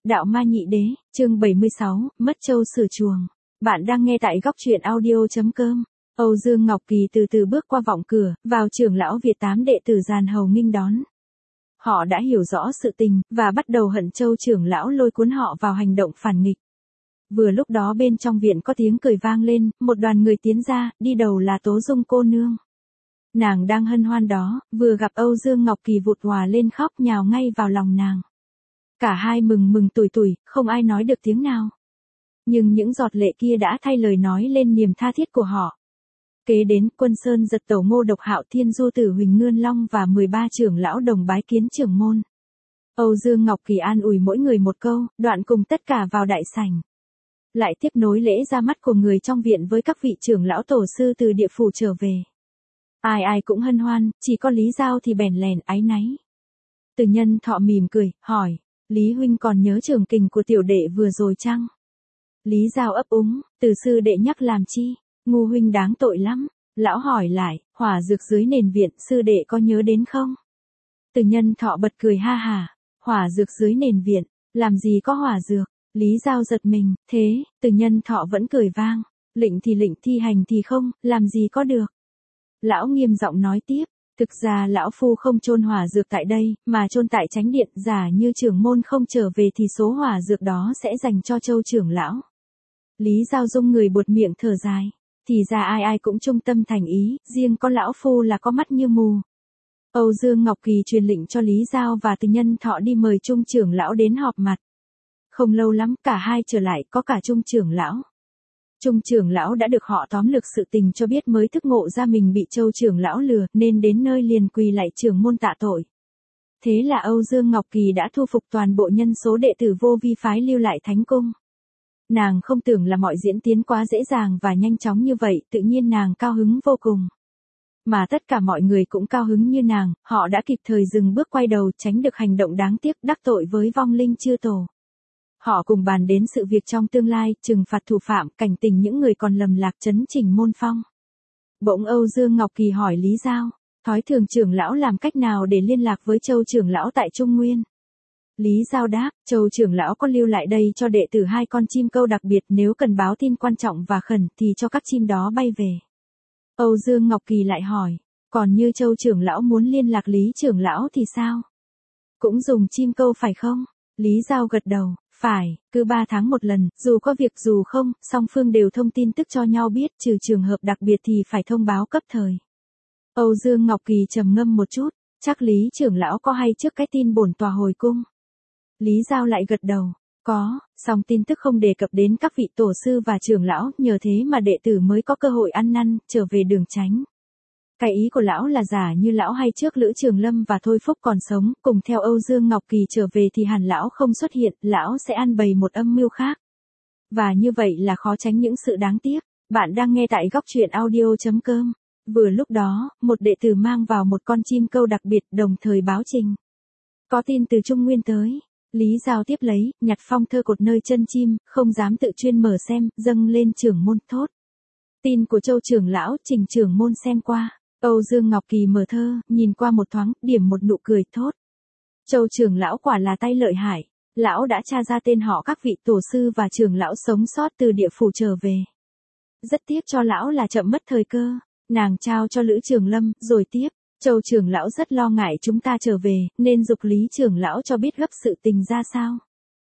Đạo Ma Nhị Đế, chương 76, Mất Châu Sửa Chuồng. Bạn đang nghe tại góc truyện audio.com. Âu Dương Ngọc Kỳ từ từ bước qua vọng cửa, vào trưởng lão Việt 8 đệ tử giàn hầu nghênh đón. Họ đã hiểu rõ sự tình, và bắt đầu hận Châu trưởng lão lôi cuốn họ vào hành động phản nghịch. Vừa lúc đó bên trong viện có tiếng cười vang lên, một đoàn người tiến ra, đi đầu là Tố Dung cô nương. Nàng đang hân hoan đó, vừa gặp Âu Dương Ngọc Kỳ vụt hòa lên khóc nhào ngay vào lòng nàng. Cả hai mừng mừng tủi tủi, không ai nói được tiếng nào. Nhưng những giọt lệ kia đã thay lời nói lên niềm tha thiết của họ. Kế đến Quân Sơn Giật Tẩu Ngô Độc Hạo Thiên Du Tử Huỳnh Ngươn Long và 13 trưởng lão đồng bái kiến trưởng môn. Âu Dương Ngọc Kỳ an ủi mỗi người một câu, đoạn cùng tất cả vào đại sảnh. Lại tiếp nối lễ ra mắt của người trong viện với các vị trưởng lão tổ sư từ địa phủ trở về. Ai ai cũng hân hoan, chỉ có Lý Giao thì bèn lèn áy náy. Từ Nhân Thọ mỉm cười, hỏi, Lý huynh còn nhớ trường kình của tiểu đệ vừa rồi chăng? Lý Giao ấp úng, Từ sư đệ nhắc làm chi, ngu huynh đáng tội lắm. Lão hỏi lại, hỏa dược dưới nền viện sư đệ có nhớ đến không? Từ Nhân Thọ bật cười ha hà, hỏa dược dưới nền viện, làm gì có hỏa dược? Lý Giao giật mình, thế, Từ Nhân Thọ vẫn cười vang, lệnh thì lệnh thi hành thì không, làm gì có được. Lão nghiêm giọng nói tiếp, thực ra lão phu không chôn hỏa dược tại đây, mà chôn tại chánh điện, giả như trưởng môn không trở về thì số hỏa dược đó sẽ dành cho Châu trưởng lão. Lý Giao Dung người buột miệng thở dài, thì ra ai ai cũng trung tâm thành ý, riêng có lão phu là có mắt như mù. Âu Dương Ngọc Kỳ truyền lệnh cho Lý Giao và Từ Nhân Thọ đi mời Trung trưởng lão đến họp mặt. Không lâu lắm cả hai trở lại, có cả Trung trưởng lão. Trung trưởng lão đã được họ tóm lược sự tình cho biết mới thức ngộ ra mình bị Châu trưởng lão lừa, nên đến nơi liền quỳ lạy trưởng môn tạ tội. Thế là Âu Dương Ngọc Kỳ đã thu phục toàn bộ nhân số đệ tử vô vi phái lưu lại thánh cung. Nàng không tưởng là mọi diễn tiến quá dễ dàng và nhanh chóng như vậy, tự nhiên nàng cao hứng vô cùng. Mà tất cả mọi người cũng cao hứng như nàng, họ đã kịp thời dừng bước quay đầu tránh được hành động đáng tiếc đắc tội với vong linh chư tổ. Họ cùng bàn đến sự việc trong tương lai, trừng phạt thủ phạm, cảnh tỉnh những người còn lầm lạc chấn chỉnh môn phong. Bỗng Âu Dương Ngọc Kỳ hỏi Lý Giao, thói thường trưởng lão làm cách nào để liên lạc với Châu trưởng lão tại Trung Nguyên? Lý Giao đáp, Châu trưởng lão có lưu lại đây cho đệ tử 2 con chim câu đặc biệt, nếu cần báo tin quan trọng và khẩn thì cho các chim đó bay về. Âu Dương Ngọc Kỳ lại hỏi, còn như Châu trưởng lão muốn liên lạc Lý trưởng lão thì sao? Cũng dùng chim câu phải không? Lý Giao gật đầu, phải, cứ 3 tháng một lần, dù có việc dù không, song phương đều thông tin tức cho nhau biết, trừ trường hợp đặc biệt thì phải thông báo cấp thời. Âu Dương Ngọc Kỳ trầm ngâm một chút, chắc Lý trưởng lão có hay trước cái tin bổn tòa hồi cung. Lý Giao lại gật đầu, có, song tin tức không đề cập đến các vị tổ sư và trưởng lão, nhờ thế mà đệ tử mới có cơ hội ăn năn, trở về đường tránh. Cái ý của lão là giả như lão hay trước Lữ Trường Lâm và Thôi Phúc còn sống, cùng theo Âu Dương Ngọc Kỳ trở về thì hẳn lão không xuất hiện, lão sẽ ăn bày một âm mưu khác. Và như vậy là khó tránh những sự đáng tiếc. Bạn đang nghe tại góc truyện audio.com. Vừa lúc đó, một đệ tử mang vào một con chim câu đặc biệt, đồng thời báo trình. Có tin từ Trung Nguyên tới. Lý Giao tiếp lấy, nhặt phong thơ cột nơi chân chim, không dám tự chuyên mở xem, dâng lên trưởng môn thốt. Tin của Châu trưởng lão, trình trưởng môn xem qua. Âu Dương Ngọc Kỳ mở thơ, nhìn qua một thoáng, điểm một nụ cười thốt. Châu trưởng lão quả là tay lợi hại, lão đã tra ra tên họ các vị tổ sư và trưởng lão sống sót từ địa phủ trở về. Rất tiếc cho lão là chậm mất thời cơ, nàng trao cho Lữ Trường Lâm, rồi tiếp, Châu trưởng lão rất lo ngại chúng ta trở về, nên giục Lý trưởng lão cho biết gấp sự tình ra sao.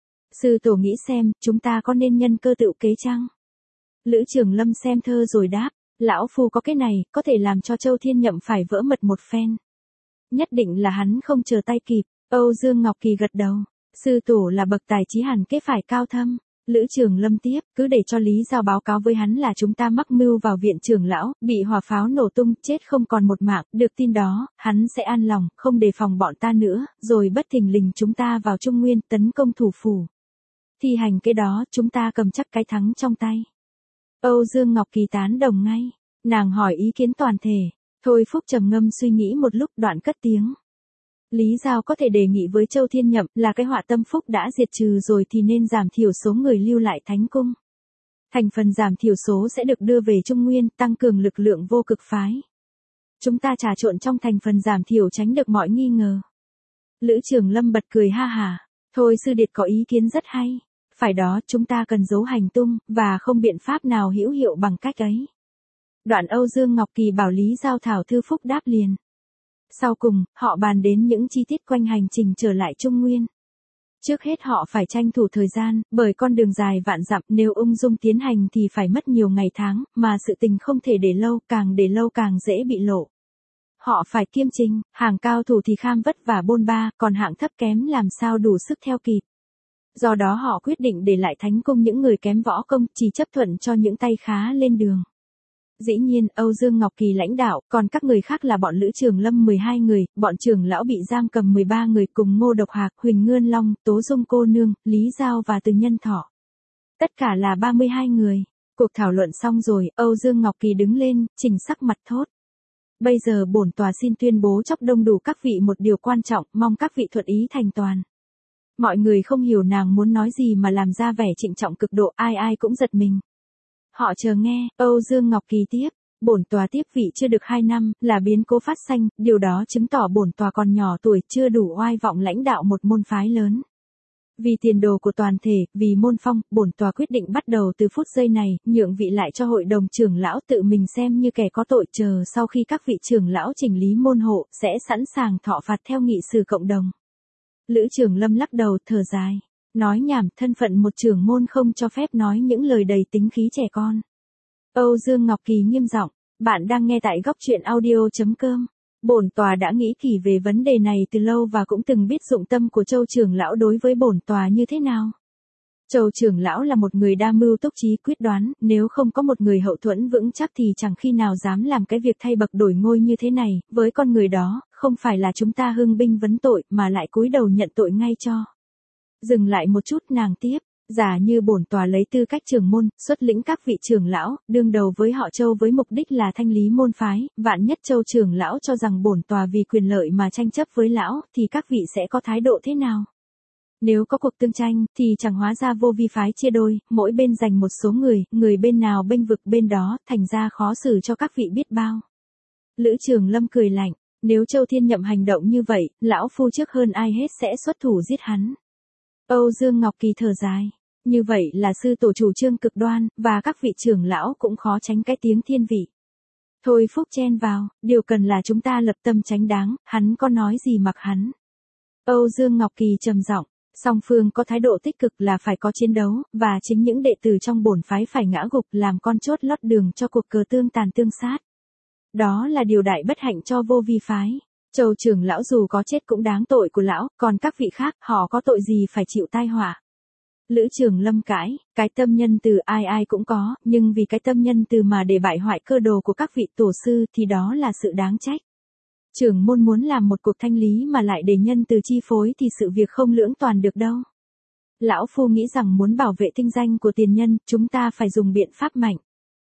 Sư tổ nghĩ xem, chúng ta có nên nhân cơ tựu kế chăng? Lữ Trường Lâm xem thơ rồi đáp. Lão phu có cái này, có thể làm cho Châu Thiên Nhậm phải vỡ mật một phen. Nhất định là hắn không chờ tay kịp. Âu Dương Ngọc Kỳ gật đầu. Sư tổ là bậc tài trí hẳn kế phải cao thâm. Lữ Trường Lâm tiếp, cứ để cho Lý Giao báo cáo với hắn là chúng ta mắc mưu vào viện trưởng lão, bị hỏa pháo nổ tung, chết không còn một mạng. Được tin đó, hắn sẽ an lòng, không đề phòng bọn ta nữa, rồi bất thình lình chúng ta vào Trung Nguyên tấn công thủ phủ. Thi hành cái đó, chúng ta cầm chắc cái thắng trong tay. Âu Dương Ngọc Kỳ tán đồng ngay. Nàng hỏi ý kiến toàn thể. Thôi Phúc trầm ngâm suy nghĩ một lúc, đoạn cất tiếng. Lý Giao có thể đề nghị với Châu Thiên Nhậm là cái họa tâm phúc đã diệt trừ rồi thì nên giảm thiểu số người lưu lại thánh cung. Thành phần giảm thiểu số sẽ được đưa về Trung Nguyên, tăng cường lực lượng vô cực phái. Chúng ta trà trộn trong thành phần giảm thiểu tránh được mọi nghi ngờ. Lữ Trường Lâm bật cười ha hà. Thôi sư điệt có ý kiến rất hay. Phải đó, chúng ta cần giấu hành tung, và không biện pháp nào hữu hiệu bằng cách ấy. Đoạn Âu Dương Ngọc Kỳ bảo Lý Giao Thảo thư phúc đáp liền. Sau cùng, họ bàn đến những chi tiết quanh hành trình trở lại Trung Nguyên. Trước hết họ phải tranh thủ thời gian, bởi con đường dài vạn dặm nếu ung dung tiến hành thì phải mất nhiều ngày tháng, mà sự tình không thể để lâu càng dễ bị lộ. Họ phải kiêm trình, hàng cao thủ thì kham vất vả bôn ba, còn hạng thấp kém làm sao đủ sức theo kịp. Do đó họ quyết định để lại thánh cung những người kém võ công, chỉ chấp thuận cho những tay khá lên đường. Dĩ nhiên, Âu Dương Ngọc Kỳ lãnh đạo, còn các người khác là bọn Lữ Trường Lâm 12 người, bọn trưởng lão bị giam cầm 13 người cùng Ngô Độc Hạc, Huỳnh Ngươn Long, Tố Dung cô nương, Lý Giao và Từ Nhân Thọ. Tất cả là 32 người. Cuộc thảo luận xong rồi, Âu Dương Ngọc Kỳ đứng lên, chỉnh sắc mặt thốt. Bây giờ bổn tòa xin tuyên bố chóc đông đủ các vị một điều quan trọng, mong các vị thuận ý thành toàn. Mọi người không hiểu nàng muốn nói gì mà làm ra vẻ trịnh trọng cực độ, ai ai cũng giật mình. Họ chờ nghe, Âu Dương Ngọc Kỳ tiếp, bổn tòa tiếp vị chưa được 2 năm, là biến cố phát sanh, điều đó chứng tỏ bổn tòa còn nhỏ tuổi, chưa đủ oai vọng lãnh đạo một môn phái lớn. Vì tiền đồ của toàn thể, vì môn phong, bổn tòa quyết định bắt đầu từ phút giây này, nhượng vị lại cho hội đồng trưởng lão tự mình xem như kẻ có tội, chờ sau khi các vị trưởng lão chỉnh lý môn hộ, sẽ sẵn sàng thọ phạt theo nghị sử cộng đồng. Lữ Trường Lâm lắc đầu, thở dài. Nói nhảm, thân phận một trưởng môn không cho phép nói những lời đầy tính khí trẻ con. Âu Dương Ngọc Kỳ nghiêm giọng, bạn đang nghe tại góc truyện audio.com. Bổn tòa đã nghĩ kỹ về vấn đề này từ lâu và cũng từng biết dụng tâm của Châu trưởng lão đối với bổn tòa như thế nào. Châu trưởng lão là một người đa mưu túc trí quyết đoán, nếu không có một người hậu thuẫn vững chắc thì chẳng khi nào dám làm cái việc thay bậc đổi ngôi như thế này, với con người đó, không phải là chúng ta hưng binh vấn tội mà lại cúi đầu nhận tội ngay cho. Dừng lại một chút nàng tiếp, giả như bổn tòa lấy tư cách trưởng môn, xuất lĩnh các vị trưởng lão, đương đầu với họ Châu với mục đích là thanh lý môn phái, vạn nhất Châu trưởng lão cho rằng bổn tòa vì quyền lợi mà tranh chấp với lão, thì các vị sẽ có thái độ thế nào? Nếu có cuộc tương tranh, thì chẳng hóa ra vô vi phái chia đôi, mỗi bên giành một số người bên nào bênh vực bên đó, thành ra khó xử cho các vị biết bao. Lữ Trường Lâm cười lạnh, nếu Châu Thiên Nhậm hành động như vậy, lão phu trước hơn ai hết sẽ xuất thủ giết hắn. Âu Dương Ngọc Kỳ thở dài, như vậy là sư tổ chủ trương cực đoan, và các vị trưởng lão cũng khó tránh cái tiếng thiên vị. Thôi Phúc chen vào, điều cần là chúng ta lập tâm tránh đáng, hắn có nói gì mặc hắn. Âu Dương Ngọc Kỳ trầm giọng, song phương có thái độ tích cực là phải có chiến đấu, và chính những đệ tử trong bổn phái phải ngã gục làm con chốt lót đường cho cuộc cờ tương tàn tương sát. Đó là điều đại bất hạnh cho vô vi phái. Châu trưởng lão dù có chết cũng đáng tội của lão, còn các vị khác, họ có tội gì phải chịu tai họa. Lữ Trường Lâm cãi, cái tâm nhân từ ai ai cũng có, nhưng vì cái tâm nhân từ mà để bại hoại cơ đồ của các vị tổ sư thì đó là sự đáng trách. Trưởng môn muốn làm một cuộc thanh lý mà lại để nhân từ chi phối thì sự việc không lưỡng toàn được đâu. Lão phu nghĩ rằng muốn bảo vệ tinh danh của tiền nhân, chúng ta phải dùng biện pháp mạnh.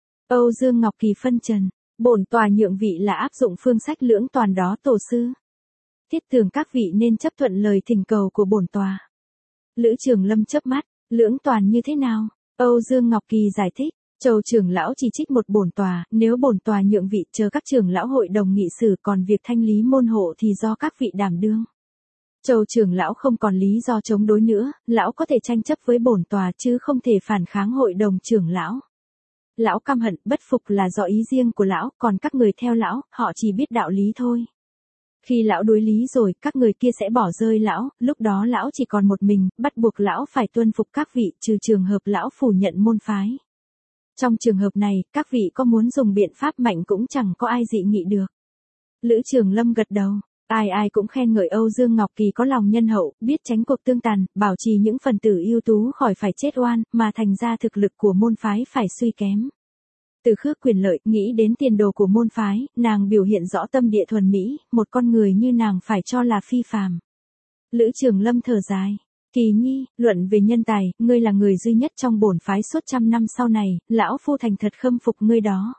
Âu Dương Ngọc Kỳ phân trần, bổn tòa nhượng vị là áp dụng phương sách lưỡng toàn đó tổ sư. Thiết tưởng các vị nên chấp thuận lời thỉnh cầu của bổn tòa. Lữ Trường Lâm chớp mắt, lưỡng toàn như thế nào? Âu Dương Ngọc Kỳ giải thích, Châu trưởng lão chỉ trích một bổn tòa, nếu bổn tòa nhượng vị chờ các trưởng lão hội đồng nghị xử, còn việc thanh lý môn hộ thì do các vị đảm đương. Châu trưởng lão không còn lý do chống đối nữa, lão có thể tranh chấp với bổn tòa chứ không thể phản kháng hội đồng trưởng lão. Lão căm hận, bất phục là do ý riêng của lão, còn các người theo lão, họ chỉ biết đạo lý thôi. Khi lão đối lý rồi, các người kia sẽ bỏ rơi lão, lúc đó lão chỉ còn một mình, bắt buộc lão phải tuân phục các vị, trừ trường hợp lão phủ nhận môn phái. Trong trường hợp này, các vị có muốn dùng biện pháp mạnh cũng chẳng có ai dị nghị được. Lữ Trường Lâm gật đầu, ai ai cũng khen ngợi Âu Dương Ngọc Kỳ có lòng nhân hậu, biết tránh cuộc tương tàn, bảo trì những phần tử ưu tú khỏi phải chết oan, mà thành ra thực lực của môn phái phải suy kém. Từ khước quyền lợi, nghĩ đến tiền đồ của môn phái, nàng biểu hiện rõ tâm địa thuần mỹ, một con người như nàng phải cho là phi phàm. Lữ Trường Lâm thở dài, Kỳ Nhi, luận về nhân tài, ngươi là người duy nhất trong bổn phái suốt trăm năm sau này, lão phu thành thật khâm phục ngươi đó.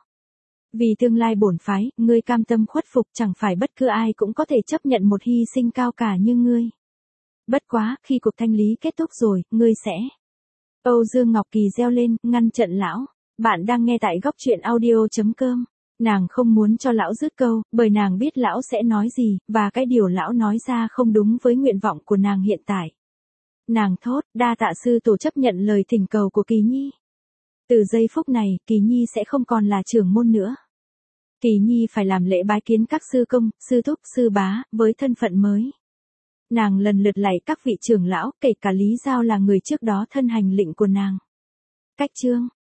Vì tương lai bổn phái, ngươi cam tâm khuất phục, chẳng phải bất cứ ai cũng có thể chấp nhận một hy sinh cao cả như ngươi. Bất quá, khi cuộc thanh lý kết thúc rồi, ngươi sẽ. Âu Dương Ngọc Kỳ reo lên, ngăn trận lão. Bạn đang nghe tại góc truyện audio.com. Nàng không muốn cho lão dứt câu, bởi nàng biết lão sẽ nói gì, và cái điều lão nói ra không đúng với nguyện vọng của nàng hiện tại. Nàng thốt, đa tạ sư tổ chấp nhận lời thỉnh cầu của Kỳ Nhi. Từ giây phút này, Kỳ Nhi sẽ không còn là trưởng môn nữa. Kỳ Nhi phải làm lễ bái kiến các sư công, sư thúc, sư bá, với thân phận mới. Nàng lần lượt lạy các vị trưởng lão, kể cả Lý Giao là người trước đó thân hành lệnh của nàng. Cách chương